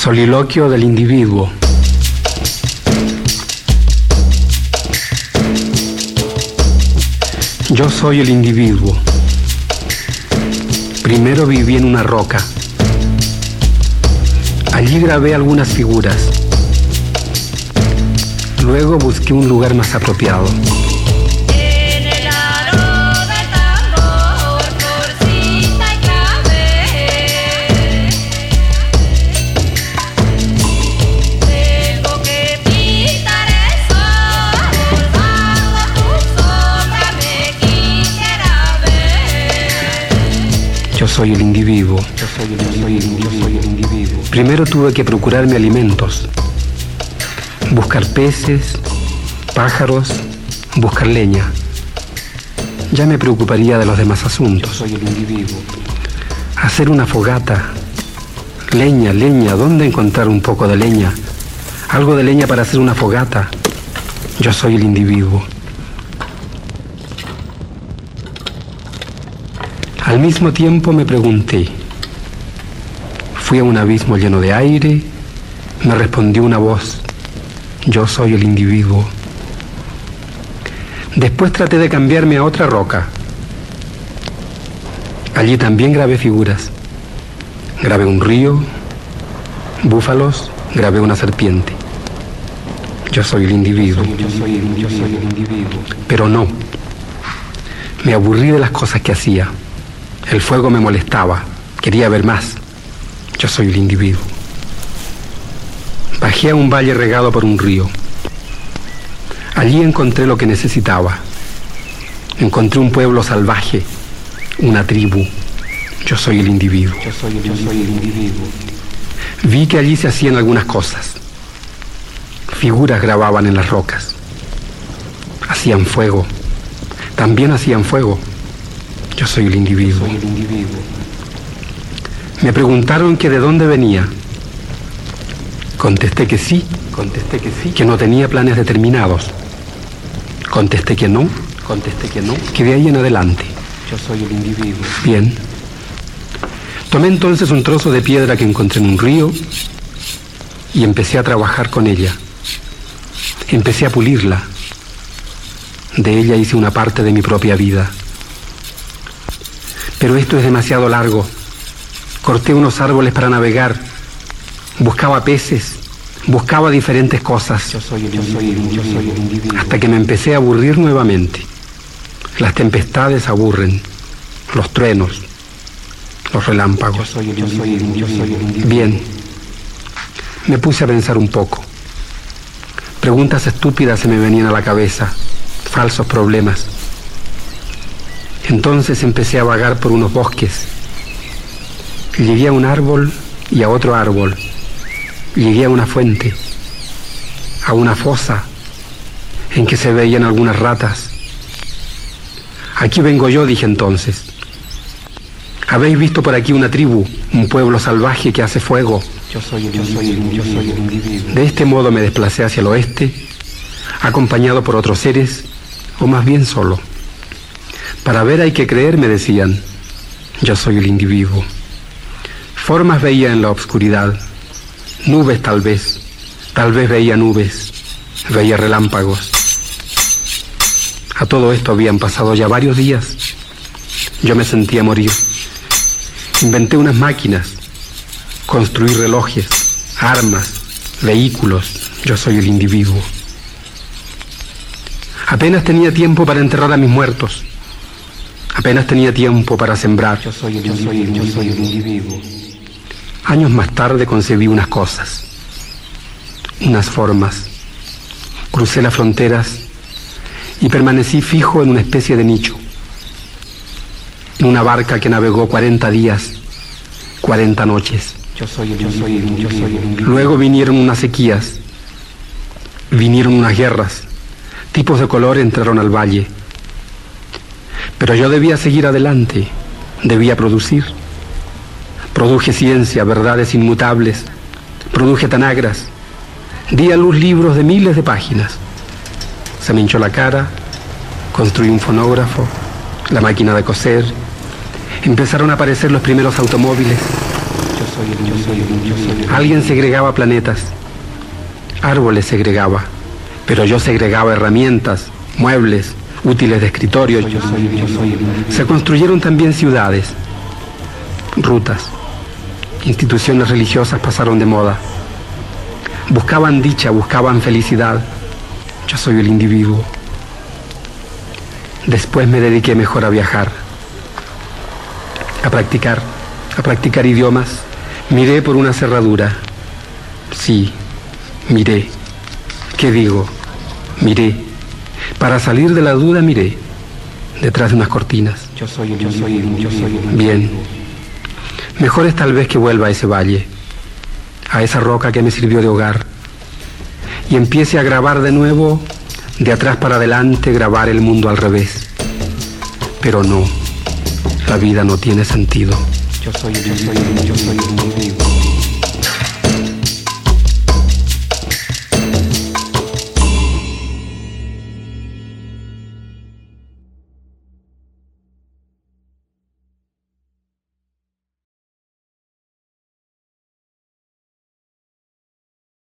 Soliloquio del individuo. Yo soy el individuo. Primero viví en una roca. Allí grabé algunas figuras. Luego busqué un lugar más apropiado. Yo soy el individuo. Primero tuve que procurarme alimentos, buscar peces, pájaros, buscar leña. Ya me preocuparía de los demás asuntos. Hacer una fogata, leña, ¿dónde encontrar un poco de leña? Algo de leña para hacer una fogata. Yo soy el individuo. Al mismo tiempo me pregunté. Fui a un abismo lleno de aire, me respondió una voz. Yo soy el individuo. Después traté de cambiarme a otra roca. Allí también grabé figuras. Grabé un río, búfalos, grabé una serpiente. Yo soy el individuo. Pero no. Me aburrí de las cosas que hacía. El fuego me molestaba, quería ver más. Yo soy el individuo. Bajé a un valle regado por un río. Allí encontré lo que necesitaba. Encontré un pueblo salvaje, una tribu. Yo soy el individuo. Vi que allí se hacían algunas cosas. Figuras grababan en las rocas. Hacían fuego. También hacían fuego. Yo soy el individuo. Me preguntaron que de dónde venía. Contesté que sí, que no tenía planes determinados. Contesté que no, que de ahí en adelante. Yo soy el individuo. Bien. Tomé entonces un trozo de piedra que encontré en un río y empecé a trabajar con ella. Empecé a pulirla. De ella hice una parte de mi propia vida. Pero esto es demasiado largo. Corté unos árboles para navegar. Buscaba peces. Buscaba diferentes cosas. Hasta que me empecé a aburrir nuevamente. Las tempestades aburren. Los truenos. Los relámpagos. Bien. Me puse a pensar un poco. Preguntas estúpidas se me venían a la cabeza. Falsos problemas. Entonces empecé a vagar por unos bosques. Llegué a un árbol y a otro árbol. Llegué a una fuente, a una fosa en que se veían algunas ratas. Aquí vengo yo, dije entonces. ¿Habéis visto por aquí una tribu, un pueblo salvaje que hace fuego? Yo soy el individuo. De este modo me desplacé hacia el oeste, acompañado por otros seres, o más bien solo. Para ver hay que creer, me decían. Yo soy el individuo. Formas veía en la oscuridad. Nubes tal vez veía nubes, veía relámpagos. A todo esto habían pasado ya varios días. Yo me sentía morir. Inventé unas máquinas, construí relojes, armas, vehículos. Yo soy el individuo. Apenas tenía tiempo para enterrar a mis muertos. Apenas tenía tiempo para sembrar. Yo soy el individuo. Años más tarde concebí unas cosas, unas formas. Crucé las fronteras y permanecí fijo en una especie de nicho. En una barca que navegó 40 días, 40 noches. Yo soy el individuo. Luego vinieron unas sequías, vinieron unas guerras. Tipos de color entraron al valle. Pero yo debía seguir adelante, debía producir. Produje ciencia, verdades inmutables, produje tanagras, di a luz libros de miles de páginas. Se me hinchó la cara, construí un fonógrafo, la máquina de coser, empezaron a aparecer los primeros automóviles. Alguien segregaba planetas, árboles segregaba, pero yo segregaba herramientas, muebles, útiles de escritorio. Se construyeron también ciudades, rutas, instituciones religiosas pasaron de moda. Buscaban dicha, buscaban felicidad. Yo soy el individuo. Después me dediqué mejor a viajar, a practicar idiomas. Miré por una cerradura. Sí, miré. ¿Qué digo? Miré. Para salir de la duda miré. Detrás de unas cortinas. Bien. Mejor es tal vez que vuelva a ese valle, a esa roca que me sirvió de hogar, y empiece a grabar de nuevo, de atrás para adelante, grabar el mundo al revés. Pero no, la vida no tiene sentido. Yo soy el individuo.